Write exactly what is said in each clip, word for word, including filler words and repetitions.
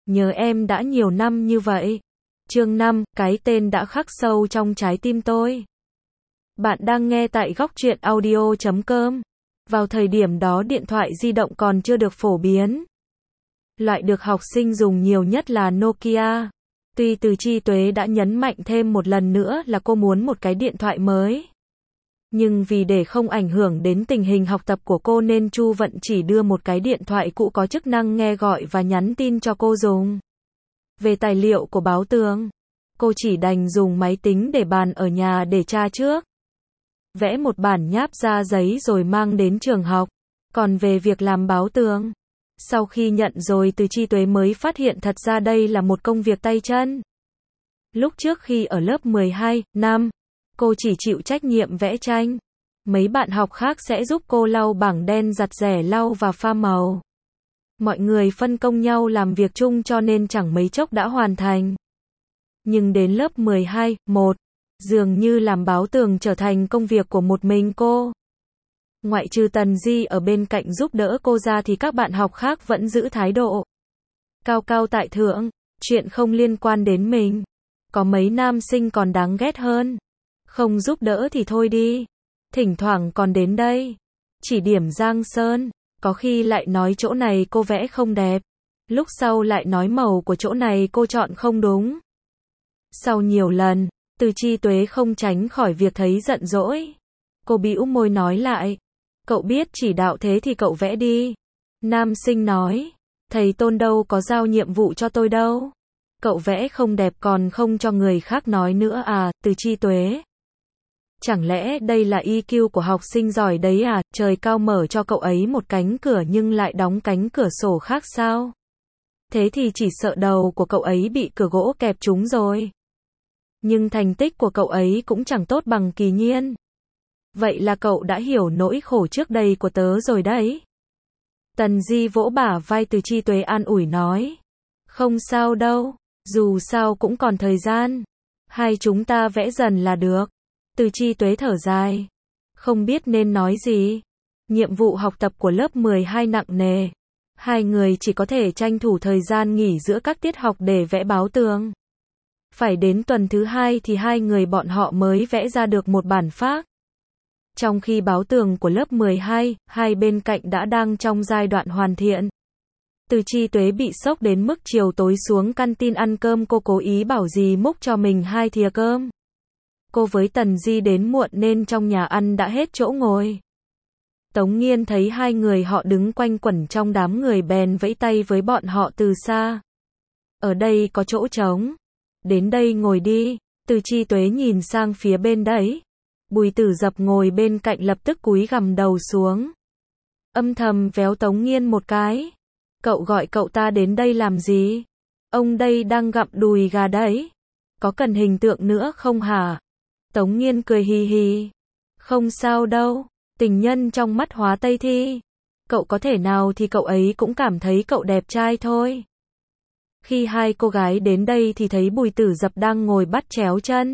nhớ em đã nhiều năm như vậy. Chương năm, cái tên đã khắc sâu trong trái tim tôi. Bạn đang nghe tại góc truyện audio chấm com. Vào thời điểm đó điện thoại di động còn chưa được phổ biến. Loại được học sinh dùng nhiều nhất là Nokia. Tuy Từ Chi Tuế đã nhấn mạnh thêm một lần nữa là cô muốn một cái điện thoại mới. Nhưng vì để không ảnh hưởng đến tình hình học tập của cô nên Chu Vận chỉ đưa một cái điện thoại cũ có chức năng nghe gọi và nhắn tin cho cô dùng. Về tài liệu của báo tường, cô chỉ đành dùng máy tính để bàn ở nhà để tra trước. Vẽ một bản nháp ra giấy rồi mang đến trường học. Còn về việc làm báo tường, sau khi nhận rồi Từ Chi Tuế mới phát hiện thật ra đây là một công việc tay chân. Lúc trước khi ở lớp mười hai, năm, cô chỉ chịu trách nhiệm vẽ tranh. Mấy bạn học khác sẽ giúp cô lau bảng đen, giặt rẻ lau và pha màu. Mọi người phân công nhau làm việc chung cho nên chẳng mấy chốc đã hoàn thành. Nhưng đến lớp mười hai, một, dường như làm báo tường trở thành công việc của một mình cô. Ngoại trừ Tần Di ở bên cạnh giúp đỡ cô ra thì các bạn học khác vẫn giữ thái độ cao cao tại thượng, chuyện không liên quan đến mình. Có mấy nam sinh còn đáng ghét hơn. Không giúp đỡ thì thôi đi. Thỉnh thoảng còn đến đây chỉ điểm giang sơn, có khi lại nói chỗ này cô vẽ không đẹp, lúc sau lại nói màu của chỗ này cô chọn không đúng. Sau nhiều lần, Từ Chi Tuế không tránh khỏi việc thấy giận dỗi. Cô bĩu môi nói lại, cậu biết chỉ đạo thế thì cậu vẽ đi. Nam sinh nói, thầy Tôn đâu có giao nhiệm vụ cho tôi đâu. Cậu vẽ không đẹp còn không cho người khác nói nữa à? Từ Chi Tuế, chẳng lẽ đây là i kiu của học sinh giỏi đấy à? Trời cao mở cho cậu ấy một cánh cửa nhưng lại đóng cánh cửa sổ khác sao? Thế thì chỉ sợ đầu của cậu ấy bị cửa gỗ kẹp trúng rồi. Nhưng thành tích của cậu ấy cũng chẳng tốt bằng Kỳ Nhiên. Vậy là cậu đã hiểu nỗi khổ trước đây của tớ rồi đấy. Tần Di vỗ bả vai Từ Chi Tuế an ủi nói, không sao đâu, dù sao cũng còn thời gian. Hai chúng ta vẽ dần là được. Từ Chi Tuế thở dài, không biết nên nói gì. Nhiệm vụ học tập của lớp mười hai nặng nề. Hai người chỉ có thể tranh thủ thời gian nghỉ giữa các tiết học để vẽ báo tường. Phải đến tuần thứ hai thì hai người bọn họ mới vẽ ra được một bản phác. Trong khi báo tường của lớp mười hai, hai bên cạnh đã đang trong giai đoạn hoàn thiện. Từ Chi Tuế bị sốc đến mức chiều tối xuống canteen ăn cơm cô cố ý bảo dì múc cho mình hai thìa cơm. Cô với Tần Di đến muộn nên trong nhà ăn đã hết chỗ ngồi. Tống Nghiên thấy hai người họ đứng quanh quẩn trong đám người bèn vẫy tay với bọn họ từ xa. Ở đây có chỗ trống. Đến đây ngồi đi. Từ Chi Tuế nhìn sang phía bên đấy. Bùi Tử Dập ngồi bên cạnh lập tức cúi gằm đầu xuống. Âm thầm véo Tống Nghiên một cái. Cậu gọi cậu ta đến đây làm gì? Ông đây đang gặm đùi gà đấy. Có cần hình tượng nữa không hả? Tống Nghiên cười hì hì. Không sao đâu. Tình nhân trong mắt Hóa Tây Thi. Cậu có thể nào thì cậu ấy cũng cảm thấy cậu đẹp trai thôi. Khi hai cô gái đến đây thì thấy Bùi Tử Dập đang ngồi bắt chéo chân.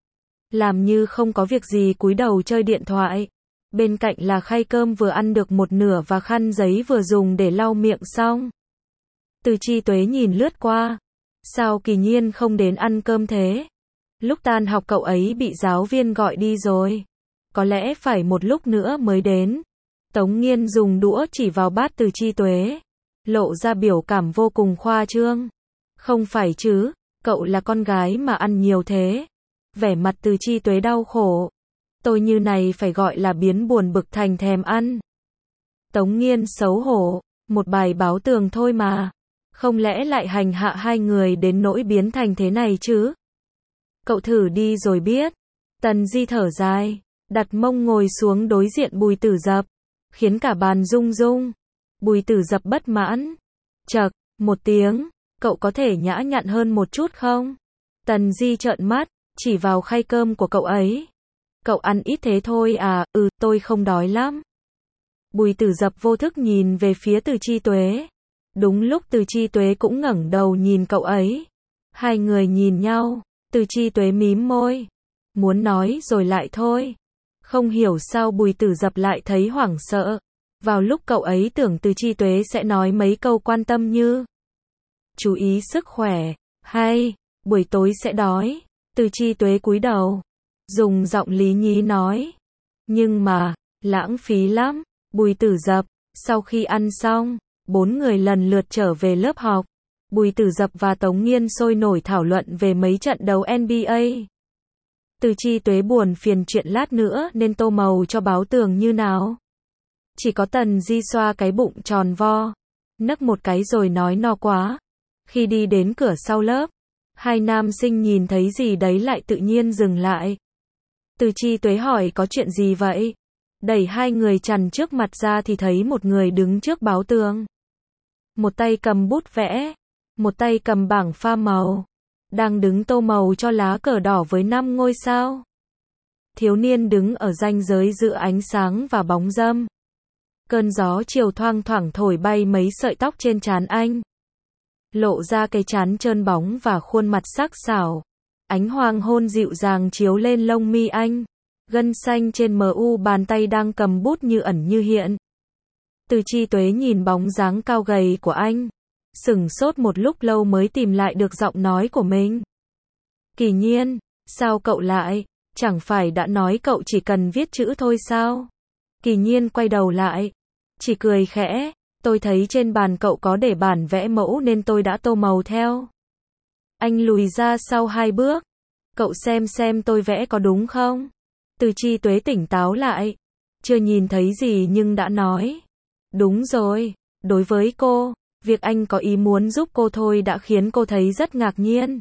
Làm như không có việc gì cúi đầu chơi điện thoại. Bên cạnh là khay cơm vừa ăn được một nửa và khăn giấy vừa dùng để lau miệng xong. Từ Chi Tuế nhìn lướt qua. Sao Kỳ Nhiên không đến ăn cơm thế? Lúc tan học cậu ấy bị giáo viên gọi đi rồi. Có lẽ phải một lúc nữa mới đến. Tống Nghiên dùng đũa chỉ vào bát Từ Chi Tuế. Lộ ra biểu cảm vô cùng khoa trương. Không phải chứ, cậu là con gái mà ăn nhiều thế. Vẻ mặt Từ Chi Tuế đau khổ. Tôi như này phải gọi là biến buồn bực thành thèm ăn. Tống Nghiên xấu hổ. Một bài báo tường thôi mà. Không lẽ lại hành hạ hai người đến nỗi biến thành thế này chứ? Cậu thử đi rồi biết. Tần Di thở dài. Đặt mông ngồi xuống đối diện Bùi Tử Dập. Khiến cả bàn rung rung. Bùi Tử Dập bất mãn. Chậc, một tiếng. Cậu có thể nhã nhặn hơn một chút không? Tần Di trợn mắt. Chỉ vào khay cơm của cậu ấy. Cậu ăn ít thế thôi à? Ừ, tôi không đói lắm. Bùi Tử Dập vô thức nhìn về phía Từ Chi Tuế. Đúng lúc Từ Chi Tuế cũng ngẩng đầu nhìn cậu ấy. Hai người nhìn nhau. Từ Chi Tuế mím môi. Muốn nói rồi lại thôi. Không hiểu sao Bùi Tử Dập lại thấy hoảng sợ. Vào lúc cậu ấy tưởng Từ Chi Tuế sẽ nói mấy câu quan tâm như chú ý sức khỏe, hay, buổi tối sẽ đói. Từ Chi Tuế cúi đầu, dùng giọng lý nhí nói. Nhưng mà, lãng phí lắm. Bùi Tử Dập, sau khi ăn xong, bốn người lần lượt trở về lớp học. Bùi Tử Dập và Tống Nghiên sôi nổi thảo luận về mấy trận đấu N B A. Từ Chi Tuế buồn phiền chuyện lát nữa nên tô màu cho báo tường như nào. Chỉ có Tần Di xoa cái bụng tròn vo, nấc một cái rồi nói no quá. Khi đi đến cửa sau lớp, hai nam sinh nhìn thấy gì đấy lại tự nhiên dừng lại. Từ Chi Tuế hỏi có chuyện gì vậy? Đẩy hai người chằn trước mặt ra thì thấy một người đứng trước báo tường. Một tay cầm bút vẽ, một tay cầm bảng pha màu, đang đứng tô màu cho lá cờ đỏ với năm ngôi sao. Thiếu niên đứng ở ranh giới giữa ánh sáng và bóng râm. Cơn gió chiều thoang thoảng thổi bay mấy sợi tóc trên trán anh, lộ ra cái trán trơn bóng và khuôn mặt sắc sảo. Ánh hoàng hôn dịu dàng chiếu lên lông mi anh, gân xanh trên mờ u bàn tay đang cầm bút như ẩn như hiện. Từ Chi Tuế nhìn bóng dáng cao gầy của anh, sửng sốt một lúc lâu mới tìm lại được giọng nói của mình. Kỳ Nhiên, sao cậu lại? Chẳng phải đã nói cậu chỉ cần viết chữ thôi sao? Kỳ Nhiên quay đầu lại, chỉ cười khẽ, tôi thấy trên bàn cậu có để bản vẽ mẫu nên tôi đã tô màu theo. Anh lùi ra sau hai bước, cậu xem xem tôi vẽ có đúng không? Từ Chi Tuế tỉnh táo lại, chưa nhìn thấy gì nhưng đã nói. Đúng rồi, đối với cô, việc anh có ý muốn giúp cô thôi đã khiến cô thấy rất ngạc nhiên.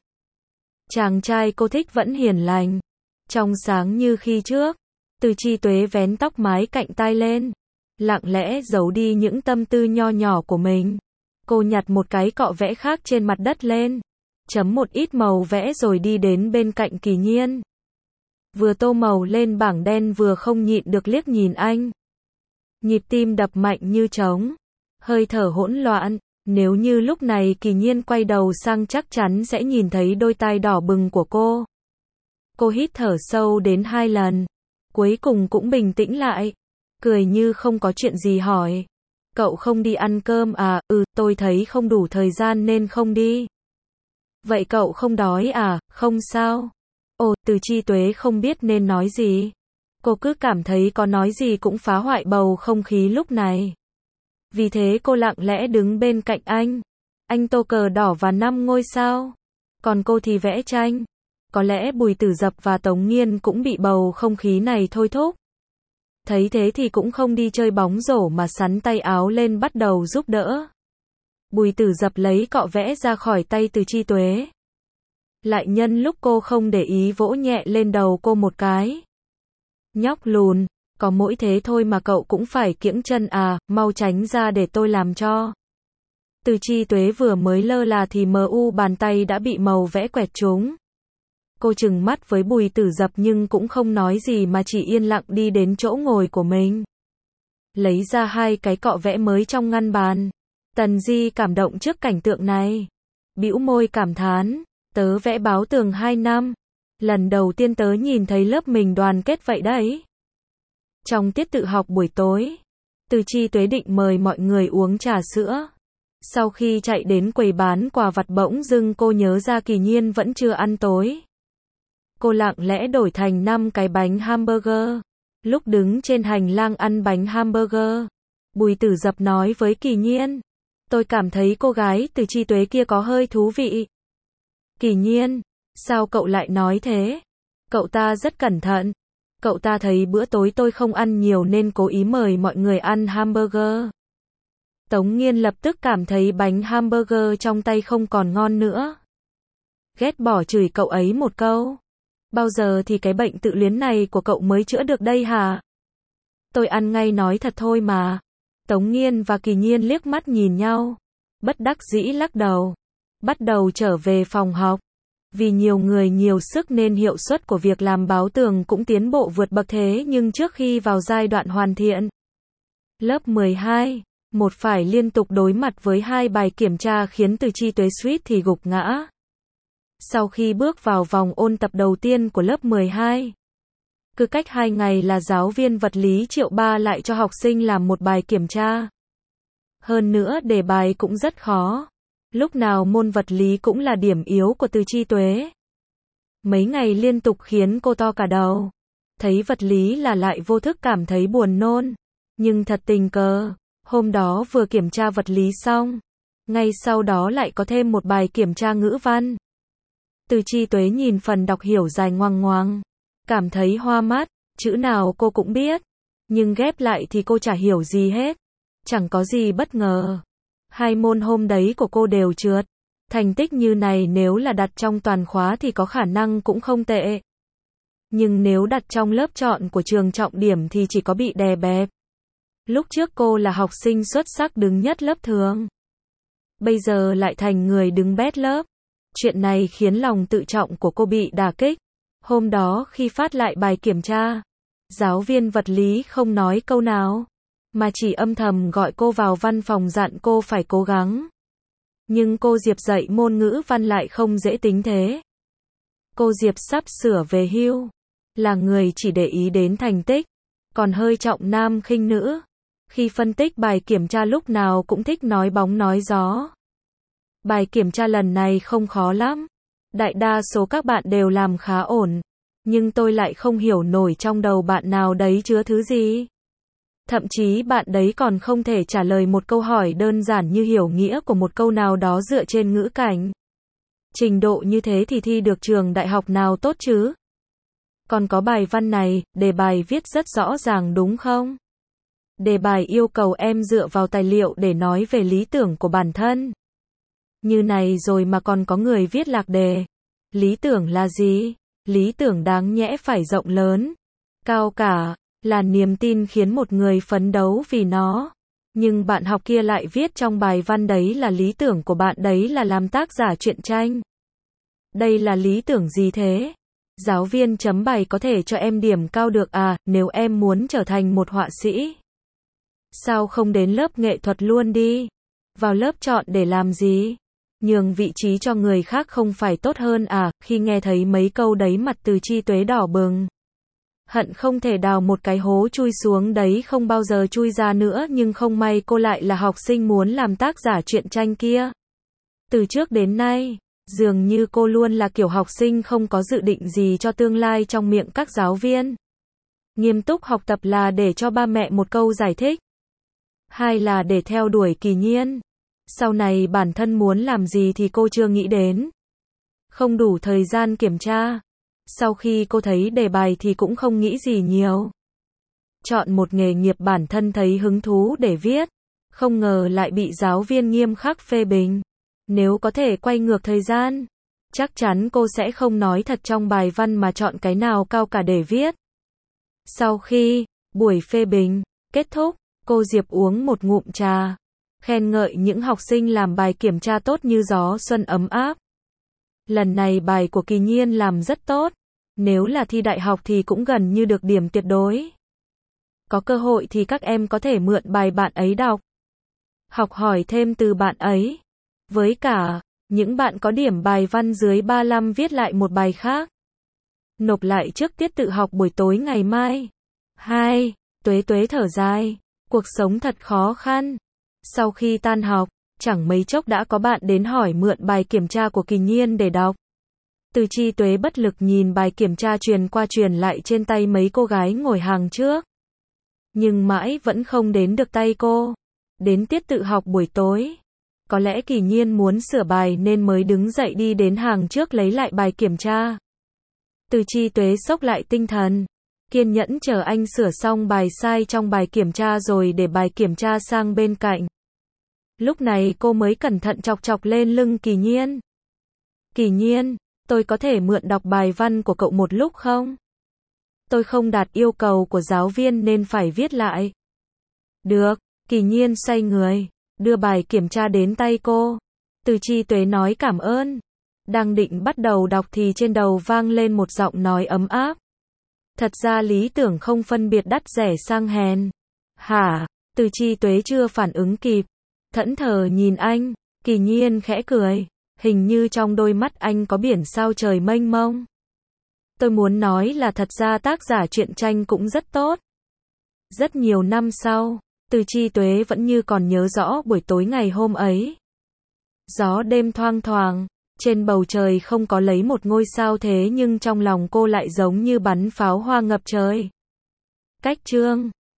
Chàng trai cô thích vẫn hiền lành, trong sáng như khi trước. Từ Chi Tuế vén tóc mái cạnh tai lên, lặng lẽ giấu đi những tâm tư nho nhỏ của mình. Cô nhặt một cái cọ vẽ khác trên mặt đất lên, chấm một ít màu vẽ rồi đi đến bên cạnh Kỳ Nhiên. Vừa tô màu lên bảng đen vừa không nhịn được liếc nhìn anh. Nhịp tim đập mạnh như trống, hơi thở hỗn loạn. Nếu như lúc này Kỳ Nhiên quay đầu sang chắc chắn sẽ nhìn thấy đôi tai đỏ bừng của cô. Cô hít thở sâu đến hai lần, cuối cùng cũng bình tĩnh lại, cười như không có chuyện gì hỏi. Cậu không đi ăn cơm à? Ừ, tôi thấy không đủ thời gian nên không đi. Vậy cậu không đói à? Không sao. Ồ, Từ Chi Tuế không biết nên nói gì. Cô cứ cảm thấy có nói gì cũng phá hoại bầu không khí lúc này. Vì thế cô lặng lẽ đứng bên cạnh anh. Anh tô cờ đỏ và năm ngôi sao. Còn cô thì vẽ tranh. Có lẽ Bùi Tử Dập và Tống Nghiên cũng bị bầu không khí này thôi thúc. Thấy thế thì cũng không đi chơi bóng rổ mà xắn tay áo lên bắt đầu giúp đỡ. Bùi Tử Dập lấy cọ vẽ ra khỏi tay Từ Chi Tuế. Lại nhân lúc cô không để ý vỗ nhẹ lên đầu cô một cái. Nhóc lùn, có mỗi thế thôi mà cậu cũng phải kiễng chân à, mau tránh ra để tôi làm cho. Từ Chi Tuế vừa mới lơ là thì mờ u bàn tay đã bị màu vẽ quẹt trúng. Cô trừng mắt với Bùi Tử Dập nhưng cũng không nói gì mà chỉ yên lặng đi đến chỗ ngồi của mình. Lấy ra hai cái cọ vẽ mới trong ngăn bàn. Tần Di cảm động trước cảnh tượng này. Bĩu môi cảm thán, tớ vẽ báo tường hai năm. Lần đầu tiên tớ nhìn thấy lớp mình đoàn kết vậy đấy. Trong tiết tự học buổi tối, Từ Chi Tuế định mời mọi người uống trà sữa. Sau khi chạy đến quầy bán quà vặt bỗng dưng cô nhớ ra Kỳ Nhiên vẫn chưa ăn tối. Cô lặng lẽ đổi thành năm cái bánh hamburger. Lúc đứng trên hành lang ăn bánh hamburger, Bùi Tử Dập nói với Kỳ Nhiên, tôi cảm thấy cô gái Từ Chi Tuế kia có hơi thú vị. Kỳ Nhiên, sao cậu lại nói thế? Cậu ta rất cẩn thận. Cậu ta thấy bữa tối tôi không ăn nhiều nên cố ý mời mọi người ăn hamburger. Tống Nghiên lập tức cảm thấy bánh hamburger trong tay không còn ngon nữa. Ghét bỏ chửi cậu ấy một câu. Bao giờ thì cái bệnh tự luyến này của cậu mới chữa được đây hả? Tôi ăn ngay nói thật thôi mà. Tống Nghiên và Kỳ Nhiên liếc mắt nhìn nhau. Bất đắc dĩ lắc đầu. Bắt đầu trở về phòng học. Vì nhiều người nhiều sức nên hiệu suất của việc làm báo tường cũng tiến bộ vượt bậc thế nhưng trước khi vào giai đoạn hoàn thiện. Lớp mười hai, một phải liên tục đối mặt với hai bài kiểm tra khiến Từ Chi Tuế suýt thì gục ngã. Sau khi bước vào vòng ôn tập đầu tiên của lớp mười hai, cứ cách hai ngày là giáo viên vật lý Triệu Ba lại cho học sinh làm một bài kiểm tra. Hơn nữa đề bài cũng rất khó. Lúc nào môn vật lý cũng là điểm yếu của Từ Chi Tuế. Mấy ngày liên tục khiến cô to cả đầu. Thấy vật lý là lại vô thức cảm thấy buồn nôn. Nhưng thật tình cờ, hôm đó vừa kiểm tra vật lý xong, ngay sau đó lại có thêm một bài kiểm tra ngữ văn. Từ Chi Tuế nhìn phần đọc hiểu dài ngoằng ngoằng, cảm thấy hoa mắt, chữ nào cô cũng biết, nhưng ghép lại thì cô chả hiểu gì hết. Chẳng có gì bất ngờ. Hai môn hôm đấy của cô đều trượt. Thành tích như này nếu là đặt trong toàn khóa thì có khả năng cũng không tệ. Nhưng nếu đặt trong lớp chọn của trường trọng điểm thì chỉ có bị đè bẹp. Lúc trước cô là học sinh xuất sắc đứng nhất lớp thường. Bây giờ lại thành người đứng bét lớp. Chuyện này khiến lòng tự trọng của cô bị đả kích. Hôm đó khi phát lại bài kiểm tra, giáo viên vật lý không nói câu nào, mà chỉ âm thầm gọi cô vào văn phòng dặn cô phải cố gắng. Nhưng cô Diệp dạy môn ngữ văn lại không dễ tính thế. Cô Diệp sắp sửa về hưu, là người chỉ để ý đến thành tích, còn hơi trọng nam khinh nữ. Khi phân tích bài kiểm tra lúc nào cũng thích nói bóng nói gió. Bài kiểm tra lần này không khó lắm. Đại đa số các bạn đều làm khá ổn. Nhưng tôi lại không hiểu nổi trong đầu bạn nào đấy chứa thứ gì. Thậm chí bạn đấy còn không thể trả lời một câu hỏi đơn giản như hiểu nghĩa của một câu nào đó dựa trên ngữ cảnh. Trình độ như thế thì thi được trường đại học nào tốt chứ? Còn có bài văn này, đề bài viết rất rõ ràng đúng không? Đề bài yêu cầu em dựa vào tài liệu để nói về lý tưởng của bản thân. Như này rồi mà còn có người viết lạc đề. Lý tưởng là gì? Lý tưởng đáng nhẽ phải rộng lớn, cao cả, là niềm tin khiến một người phấn đấu vì nó. Nhưng bạn học kia lại viết trong bài văn đấy là lý tưởng của bạn đấy là làm tác giả truyện tranh. Đây là lý tưởng gì thế? Giáo viên chấm bài có thể cho em điểm cao được à, nếu em muốn trở thành một họa sĩ. Sao không đến lớp nghệ thuật luôn đi? Vào lớp chọn để làm gì? Nhường vị trí cho người khác không phải tốt hơn à? Khi nghe thấy mấy câu đấy mặt Từ Chi Tuế đỏ bừng. Hận không thể đào một cái hố chui xuống đấy không bao giờ chui ra nữa, nhưng không may cô lại là học sinh muốn làm tác giả truyện tranh kia. Từ trước đến nay, dường như cô luôn là kiểu học sinh không có dự định gì cho tương lai trong miệng các giáo viên. Nghiêm túc học tập là để cho ba mẹ một câu giải thích. Hai là để theo đuổi kỳ nhiên. Sau này bản thân muốn làm gì thì cô chưa nghĩ đến. Không đủ thời gian kiểm tra. Sau khi cô thấy đề bài thì cũng không nghĩ gì nhiều. Chọn một nghề nghiệp bản thân thấy hứng thú để viết. Không ngờ lại bị giáo viên nghiêm khắc phê bình. Nếu có thể quay ngược thời gian, chắc chắn cô sẽ không nói thật trong bài văn mà chọn cái nào cao cả để viết. Sau khi buổi phê bình kết thúc, cô Diệp uống một ngụm trà, khen ngợi những học sinh làm bài kiểm tra tốt như gió xuân ấm áp. Lần này bài của Kỳ Nhiên làm rất tốt, nếu là thi đại học thì cũng gần như được điểm tuyệt đối. Có cơ hội thì các em có thể mượn bài bạn ấy đọc, học hỏi thêm từ bạn ấy. Với cả, những bạn có điểm bài văn dưới ba mươi lăm viết lại một bài khác, nộp lại trước tiết tự học buổi tối ngày mai. Hai, Tuế Tuế thở dài, cuộc sống thật khó khăn. Sau khi tan học, chẳng mấy chốc đã có bạn đến hỏi mượn bài kiểm tra của Kỳ Nhiên để đọc. Từ Chi Tuế bất lực nhìn bài kiểm tra truyền qua truyền lại trên tay mấy cô gái ngồi hàng trước. Nhưng mãi vẫn không đến được tay cô. Đến tiết tự học buổi tối, có lẽ Kỳ Nhiên muốn sửa bài nên mới đứng dậy đi đến hàng trước lấy lại bài kiểm tra. Từ Chi Tuế xốc lại tinh thần, kiên nhẫn chờ anh sửa xong bài sai trong bài kiểm tra rồi để bài kiểm tra sang bên cạnh. Lúc này cô mới cẩn thận chọc chọc lên lưng Kỳ Nhiên. Kỳ Nhiên, tôi có thể mượn đọc bài văn của cậu một lúc không? Tôi không đạt yêu cầu của giáo viên nên phải viết lại. Được, Kỳ Nhiên xoay người, đưa bài kiểm tra đến tay cô. Từ Chi Tuế nói cảm ơn. Đang định bắt đầu đọc thì trên đầu vang lên một giọng nói ấm áp. Thật ra lý tưởng không phân biệt đắt rẻ sang hèn. Hả? Từ Chi Tuế chưa phản ứng kịp, thẫn thờ nhìn anh. Kỳ Nhiên khẽ cười, hình như trong đôi mắt anh có biển sao trời mênh mông. Tôi muốn nói là thật ra tác giả truyện tranh cũng rất tốt. Rất nhiều năm sau, Từ Chi Tuế vẫn như còn nhớ rõ buổi tối ngày hôm ấy. Gió đêm thoang thoảng, trên bầu trời không có lấy một ngôi sao thế nhưng trong lòng cô lại giống như bắn pháo hoa ngập trời. Cách chương